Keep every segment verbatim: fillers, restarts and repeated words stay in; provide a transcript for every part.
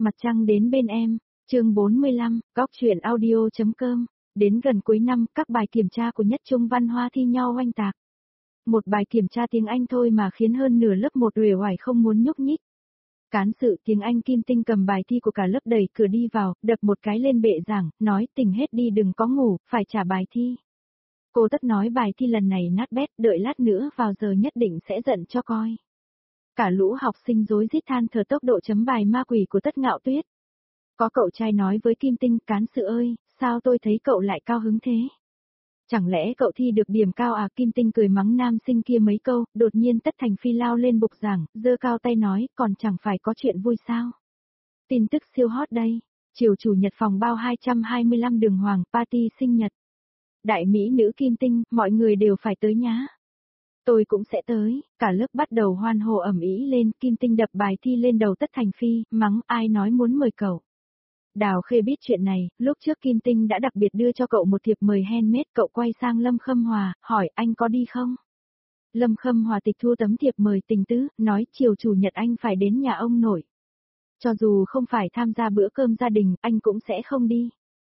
Mặt trăng đến bên em, chương bốn mươi lăm, góc truyện audio.com. Đến gần cuối năm, các bài kiểm tra của Nhất Trung Văn Hoa thi nhau oanh tạc. Một bài kiểm tra tiếng Anh thôi mà khiến hơn nửa lớp một uể oải không muốn nhúc nhích. Cán sự tiếng Anh Kim Tinh cầm bài thi của cả lớp đẩy cửa đi vào, đập một cái lên bệ giảng, nói tỉnh hết đi đừng có ngủ, phải trả bài thi. Cô Tất nói bài thi lần này nát bét, đợi lát nữa vào giờ nhất định sẽ giận cho coi. Cả lũ học sinh rối rít than thở tốc độ chấm bài ma quỷ của Tất Ngạo Tuyết. Có cậu trai nói với Kim Tinh, cán sự ơi, sao tôi thấy cậu lại cao hứng thế? Chẳng lẽ cậu thi được điểm cao à? Kim Tinh cười mắng nam sinh kia mấy câu, đột nhiên Tất Thành Phi lao lên bục giảng, giơ cao tay nói, còn chẳng phải có chuyện vui sao? Tin tức siêu hot đây, chiều chủ nhật phòng bao hai trăm hai mươi lăm đường Hoàng, party sinh nhật. Đại mỹ nữ Kim Tinh, mọi người đều phải tới nhá. Tôi cũng sẽ tới, cả lớp bắt đầu hoan hô ầm ĩ lên, Kim Tinh đập bài thi lên đầu Tất Thành Phi, mắng ai nói muốn mời cậu. Đào Khê biết chuyện này, lúc trước Kim Tinh đã đặc biệt đưa cho cậu một thiệp mời handmade, cậu quay sang Lâm Khâm Hòa, hỏi anh có đi không? Lâm Khâm Hòa tịch thu tấm thiệp mời tình tứ, nói chiều chủ nhật anh phải đến nhà ông nội. Cho dù không phải tham gia bữa cơm gia đình, anh cũng sẽ không đi.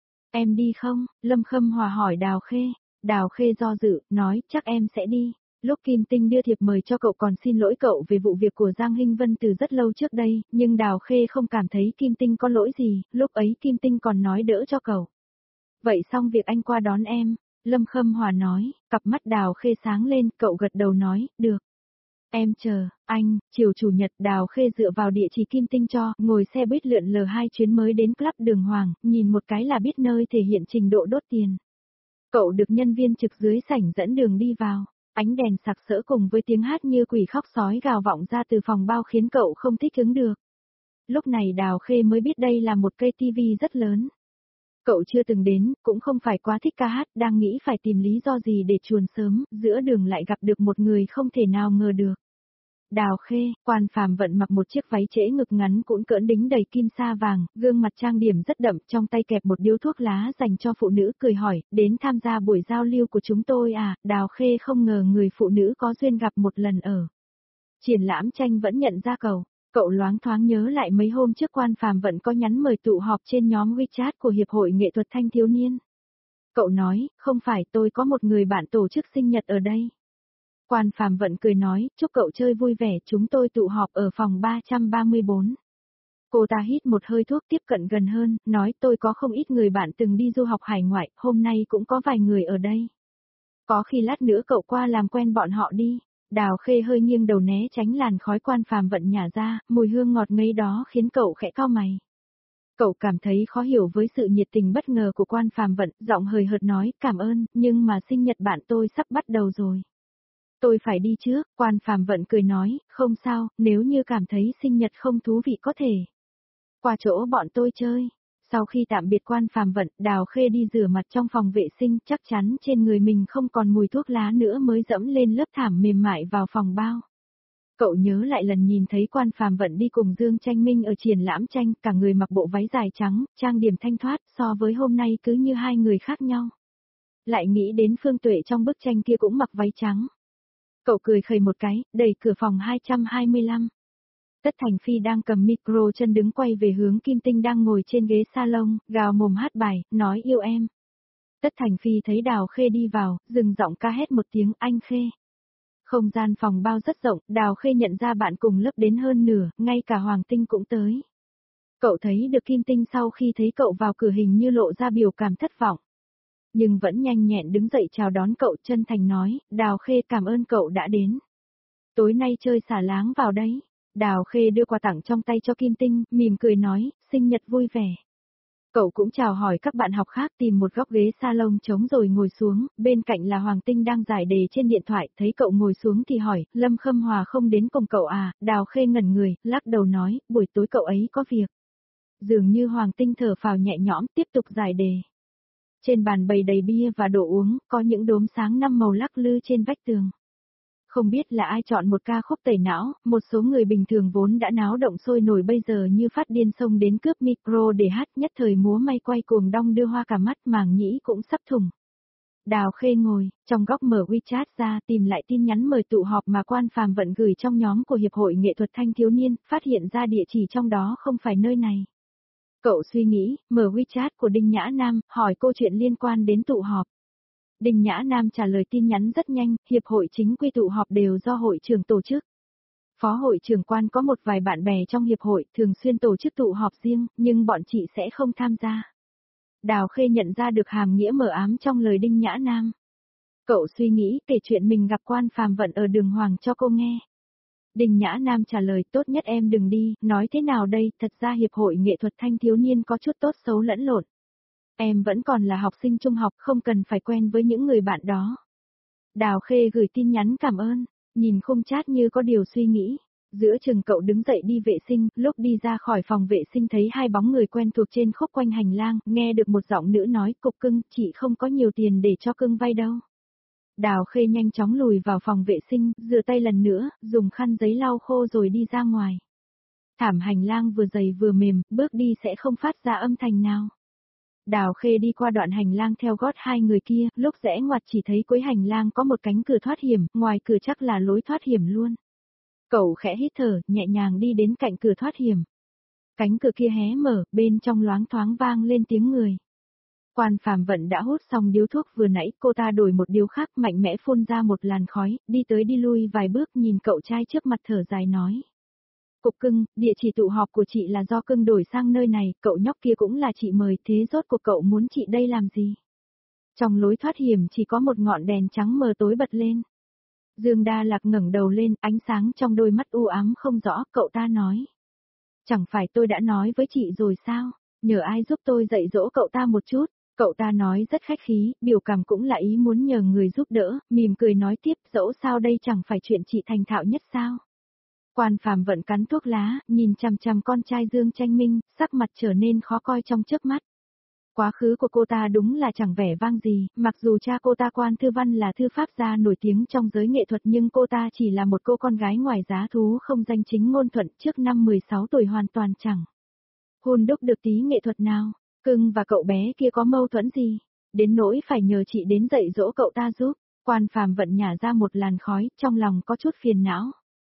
Em đi không? Lâm Khâm Hòa hỏi Đào Khê. Đào Khê do dự, nói chắc em sẽ đi. Lúc Kim Tinh đưa thiệp mời cho cậu còn xin lỗi cậu về vụ việc của Giang Hinh Vân từ rất lâu trước đây, nhưng Đào Khê không cảm thấy Kim Tinh có lỗi gì, lúc ấy Kim Tinh còn nói đỡ cho cậu. Vậy xong việc anh qua đón em, Lâm Khâm Hòa nói, cặp mắt Đào Khê sáng lên, cậu gật đầu nói, được. Em chờ, anh, chiều chủ nhật Đào Khê dựa vào địa chỉ Kim Tinh cho, ngồi xe buýt lượn lờ hai chuyến mới đến club đường Hoàng, nhìn một cái là biết nơi thể hiện trình độ đốt tiền. Cậu được nhân viên trực dưới sảnh dẫn đường đi vào. Ánh đèn sặc sỡ cùng với tiếng hát như quỷ khóc sói gào vọng ra từ phòng bao khiến cậu không thích ứng được. Lúc này Đào Khê mới biết đây là một cây tivi rất lớn. Cậu chưa từng đến, cũng không phải quá thích ca hát, đang nghĩ phải tìm lý do gì để chuồn sớm, giữa đường lại gặp được một người không thể nào ngờ được. Đào Khê, Quan Phàm Vận mặc một chiếc váy trễ ngực ngắn cũn cỡn đính đầy kim sa vàng, gương mặt trang điểm rất đậm, trong tay kẹp một điếu thuốc lá dành cho phụ nữ, cười hỏi, đến tham gia buổi giao lưu của chúng tôi à? Đào Khê không ngờ người phụ nữ có duyên gặp một lần ở triển lãm tranh vẫn nhận ra cậu. Cậu loáng thoáng nhớ lại mấy hôm trước Quan Phàm Vận có nhắn mời tụ họp trên nhóm WeChat của Hiệp hội Nghệ thuật Thanh thiếu niên. Cậu nói, không phải, tôi có một người bạn tổ chức sinh nhật ở đây. Quan Phàm Vận cười nói, chúc cậu chơi vui vẻ, chúng tôi tụ họp ở phòng ba trăm ba mươi bốn. Cô ta hít một hơi thuốc tiếp cận gần hơn, nói tôi có không ít người bạn từng đi du học hải ngoại, hôm nay cũng có vài người ở đây. Có khi lát nữa cậu qua làm quen bọn họ đi. Đào Khê hơi nghiêng đầu né tránh làn khói Quan Phàm Vận nhả ra, mùi hương ngọt ngấy đó khiến cậu khẽ cau mày. Cậu cảm thấy khó hiểu với sự nhiệt tình bất ngờ của Quan Phàm Vận, giọng hời hợt nói, cảm ơn, nhưng mà sinh nhật bạn tôi sắp bắt đầu rồi. Tôi phải đi trước, Quan Phàm Vận cười nói, không sao, nếu như cảm thấy sinh nhật không thú vị có thể qua chỗ bọn tôi chơi. Sau khi tạm biệt Quan Phàm Vận, Đào Khê đi rửa mặt trong phòng vệ sinh, chắc chắn trên người mình không còn mùi thuốc lá nữa mới dẫm lên lớp thảm mềm mại vào phòng bao. Cậu nhớ lại lần nhìn thấy Quan Phàm Vận đi cùng Dương Tranh Minh ở triển lãm tranh, cả người mặc bộ váy dài trắng, trang điểm thanh thoát, so với hôm nay cứ như hai người khác nhau. Lại nghĩ đến Phương Tuệ trong bức tranh kia cũng mặc váy trắng. Cậu cười khẩy một cái, đẩy cửa phòng hai trăm hai mươi lăm. Tất Thành Phi đang cầm micro chân đứng quay về hướng Kim Tinh đang ngồi trên ghế salon, gào mồm hát bài, nói yêu em. Tất Thành Phi thấy Đào Khê đi vào, dừng giọng ca hét một tiếng, anh Khê. Không gian phòng bao rất rộng, Đào Khê nhận ra bạn cùng lớp đến hơn nửa, ngay cả Hoàng Tinh cũng tới. Cậu thấy được Kim Tinh sau khi thấy cậu vào cửa hình như lộ ra biểu cảm thất vọng. Nhưng vẫn nhanh nhẹn đứng dậy chào đón cậu, chân thành nói, Đào Khê cảm ơn cậu đã đến. Tối nay chơi xả láng vào đấy. Đào Khê đưa quà tặng trong tay cho Kim Tinh, mỉm cười nói, sinh nhật vui vẻ. Cậu cũng chào hỏi các bạn học khác, tìm một góc ghế salon trống rồi ngồi xuống, bên cạnh là Hoàng Tinh đang giải đề trên điện thoại, thấy cậu ngồi xuống thì hỏi, Lâm Khâm Hòa không đến cùng cậu à? Đào Khê ngẩn người, lắc đầu nói, buổi tối cậu ấy có việc. Dường như Hoàng Tinh thở phào nhẹ nhõm, tiếp tục giải đề. Trên bàn bày đầy bia và đồ uống, có những đốm sáng năm màu lắc lư trên vách tường. Không biết là ai chọn một ca khúc tẩy não, một số người bình thường vốn đã náo động sôi nổi bây giờ như phát điên xông đến cướp micro để hát, nhất thời múa may quay cuồng đong đưa hoa cả mắt, màng nhĩ cũng sắp thủng. Đào Khê ngồi, trong góc mở WeChat ra tìm lại tin nhắn mời tụ họp mà Quan Phàm Vận gửi trong nhóm của Hiệp hội Nghệ thuật Thanh thiếu niên, phát hiện ra địa chỉ trong đó không phải nơi này. Cậu suy nghĩ, mở WeChat của Đinh Nhã Nam, hỏi cô chuyện liên quan đến tụ họp. Đinh Nhã Nam trả lời tin nhắn rất nhanh, hiệp hội chính quy tụ họp đều do hội trưởng tổ chức. Phó hội trưởng Quan có một vài bạn bè trong hiệp hội thường xuyên tổ chức tụ họp riêng, nhưng bọn chị sẽ không tham gia. Đào Khê nhận ra được hàm nghĩa mờ ám trong lời Đinh Nhã Nam. Cậu suy nghĩ kể chuyện mình gặp Quan Phàm Vận ở đường Hoàng cho cô nghe. Đinh Nhã Nam trả lời tốt nhất em đừng đi, nói thế nào đây, thật ra hiệp hội nghệ thuật thanh thiếu niên có chút tốt xấu lẫn lộn. Em vẫn còn là học sinh trung học không cần phải quen với những người bạn đó. Đào Khê gửi tin nhắn cảm ơn, nhìn khung chat như có điều suy nghĩ. Giữa chừng cậu đứng dậy đi vệ sinh, lúc đi ra khỏi phòng vệ sinh thấy hai bóng người quen thuộc trên khúc quanh hành lang, nghe được một giọng nữ nói, Cục Cưng, chị không có nhiều tiền để cho Cưng vay đâu. Đào Khê nhanh chóng lùi vào phòng vệ sinh, rửa tay lần nữa, dùng khăn giấy lau khô rồi đi ra ngoài. Thảm hành lang vừa dày vừa mềm, bước đi sẽ không phát ra âm thanh nào. Đào Khê đi qua đoạn hành lang theo gót hai người kia, lúc rẽ ngoặt chỉ thấy cuối hành lang có một cánh cửa thoát hiểm, ngoài cửa chắc là lối thoát hiểm luôn. Cậu khẽ hít thở, nhẹ nhàng đi đến cạnh cửa thoát hiểm. Cánh cửa kia hé mở, bên trong loáng thoáng vang lên tiếng người. Quan Phàm Vận đã hút xong điếu thuốc vừa nãy, cô ta đổi một điếu khác mạnh mẽ phun ra một làn khói, đi tới đi lui vài bước nhìn cậu trai trước mặt thở dài nói. Cục Cưng, địa chỉ tụ họp của chị là do Cưng đổi sang nơi này, cậu nhóc kia cũng là chị mời, thế rốt cuộc cậu muốn chị đây làm gì? Trong lối thoát hiểm chỉ có một ngọn đèn trắng mờ tối bật lên. Dương Đa Lạc ngẩng đầu lên, ánh sáng trong đôi mắt u ám không rõ, cậu ta nói. Chẳng phải tôi đã nói với chị rồi sao, nhờ ai giúp tôi dạy dỗ cậu ta một chút, cậu ta nói rất khách khí, biểu cảm cũng là ý muốn nhờ người giúp đỡ, mỉm cười nói tiếp, dẫu sao đây chẳng phải chuyện chị thành thạo nhất sao. Quan Phàm Vận cắn thuốc lá, nhìn chằm chằm con trai Dương Tranh Minh, sắc mặt trở nên khó coi trong chớp mắt. Quá khứ của cô ta đúng là chẳng vẻ vang gì, mặc dù cha cô ta Quan Thư Văn là thư pháp gia nổi tiếng trong giới nghệ thuật nhưng cô ta chỉ là một cô con gái ngoài giá thú không danh chính ngôn thuận trước năm mười sáu tuổi hoàn toàn chẳng. Hôn đúc được tí nghệ thuật nào, Cưng và cậu bé kia có mâu thuẫn gì, đến nỗi phải nhờ chị đến dạy dỗ cậu ta giúp. Quan Phàm Vận nhả ra một làn khói, trong lòng có chút phiền não.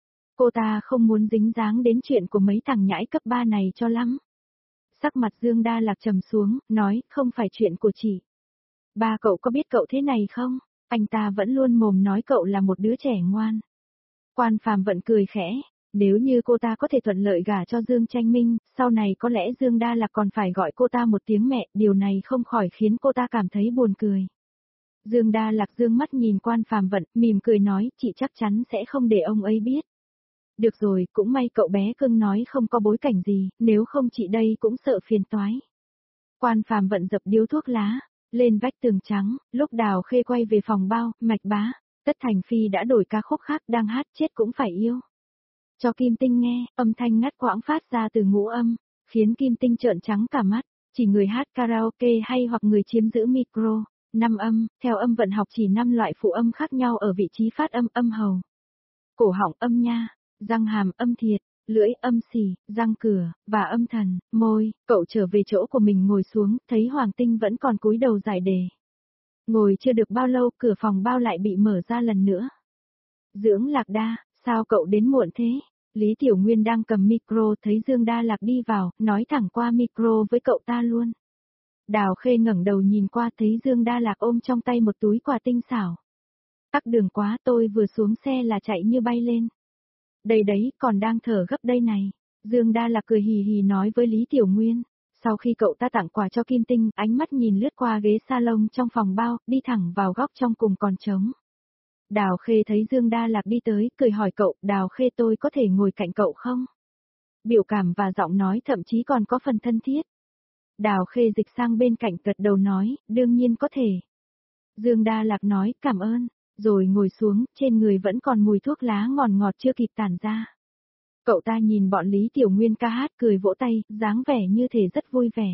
Cô ta không muốn dính dáng đến chuyện của mấy thằng nhãi cấp ba này cho lắm. Sắc mặt Dương Đa Lạc trầm xuống, nói, không phải chuyện của chị. Ba cậu có biết cậu thế này không? Anh ta vẫn luôn mồm nói cậu là một đứa trẻ ngoan. Quan Phàm Vận cười khẽ, nếu như cô ta có thể thuận lợi gả cho Dương Tranh Minh, sau này có lẽ Dương Đa Lạc còn phải gọi cô ta một tiếng mẹ, điều này không khỏi khiến cô ta cảm thấy buồn cười. Dương Đa Lạc dương mắt nhìn Quan Phàm Vận, mỉm cười nói, chị chắc chắn sẽ không để ông ấy biết. Được rồi, cũng may cậu bé Cưng nói không có bối cảnh gì, nếu không chị đây cũng sợ phiền toái. Quan Phàm Vận dập điếu thuốc lá, lên vách tường trắng, lúc Đào Khê quay về phòng bao, Mạch Bá, Tất Thành Phi đã đổi ca khúc khác đang hát chết cũng phải yêu. Cho Kim Tinh nghe, âm thanh ngắt quãng phát ra từ ngũ âm, khiến Kim Tinh trợn trắng cả mắt, chỉ người hát karaoke hay hoặc người chiếm giữ micro, năm âm, theo âm vận học chỉ năm loại phụ âm khác nhau ở vị trí phát âm âm hầu. Cổ họng âm nha, răng hàm âm thiệt, lưỡi âm xỉ, răng cửa, và âm thần, môi, cậu trở về chỗ của mình ngồi xuống, thấy Hoàng Tinh vẫn còn cúi đầu giải đề. Ngồi chưa được bao lâu, cửa phòng bao lại bị mở ra lần nữa. Dưỡng Lạc Đa, sao cậu đến muộn thế? Lý Tiểu Nguyên đang cầm micro thấy Dương Đa Lạc đi vào, nói thẳng qua micro với cậu ta luôn. Đào Khê ngẩng đầu nhìn qua thấy Dương Đa Lạc ôm trong tay một túi quà tinh xảo. Tắc đường quá, tôi vừa xuống xe là chạy như bay lên. Đây đấy, còn đang thở gấp đây này. Dương Đa Lạc cười hì hì nói với Lý Tiểu Nguyên. Sau khi cậu ta tặng quà cho Kim Tinh, ánh mắt nhìn lướt qua ghế salon trong phòng bao, đi thẳng vào góc trong cùng còn trống. Đào Khê thấy Dương Đa Lạc đi tới, cười hỏi cậu, Đào Khê tôi có thể ngồi cạnh cậu không? Biểu cảm và giọng nói thậm chí còn có phần thân thiết. Đào Khê dịch sang bên cạnh gật đầu nói, đương nhiên có thể. Dương Đa Lạc nói, cảm ơn, rồi ngồi xuống, trên người vẫn còn mùi thuốc lá ngọt ngọt chưa kịp tản ra. Cậu ta nhìn bọn Lý Tiểu Nguyên ca hát cười vỗ tay, dáng vẻ như thể rất vui vẻ.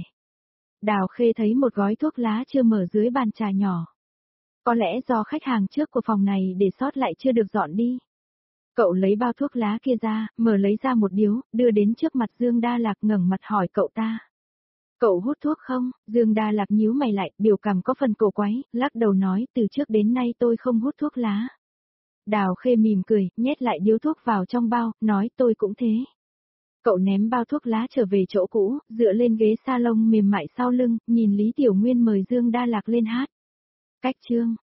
Đào Khê thấy một gói thuốc lá chưa mở dưới bàn trà nhỏ. Có lẽ do khách hàng trước của phòng này để sót lại chưa được dọn đi. Cậu lấy bao thuốc lá kia ra, mở lấy ra một điếu, đưa đến trước mặt Dương Đa Lạc ngẩng mặt hỏi cậu ta. Cậu hút thuốc không? Dương Đa Lạc nhíu mày lại, biểu cảm có phần cổ quái, lắc đầu nói, từ trước đến nay tôi không hút thuốc lá. Đào Khê mỉm cười, nhét lại điếu thuốc vào trong bao, nói tôi cũng thế. Cậu ném bao thuốc lá trở về chỗ cũ, dựa lên ghế salon mềm mại sau lưng, nhìn Lý Tiểu Nguyên mời Dương Đa Lạc lên hát. Cách chương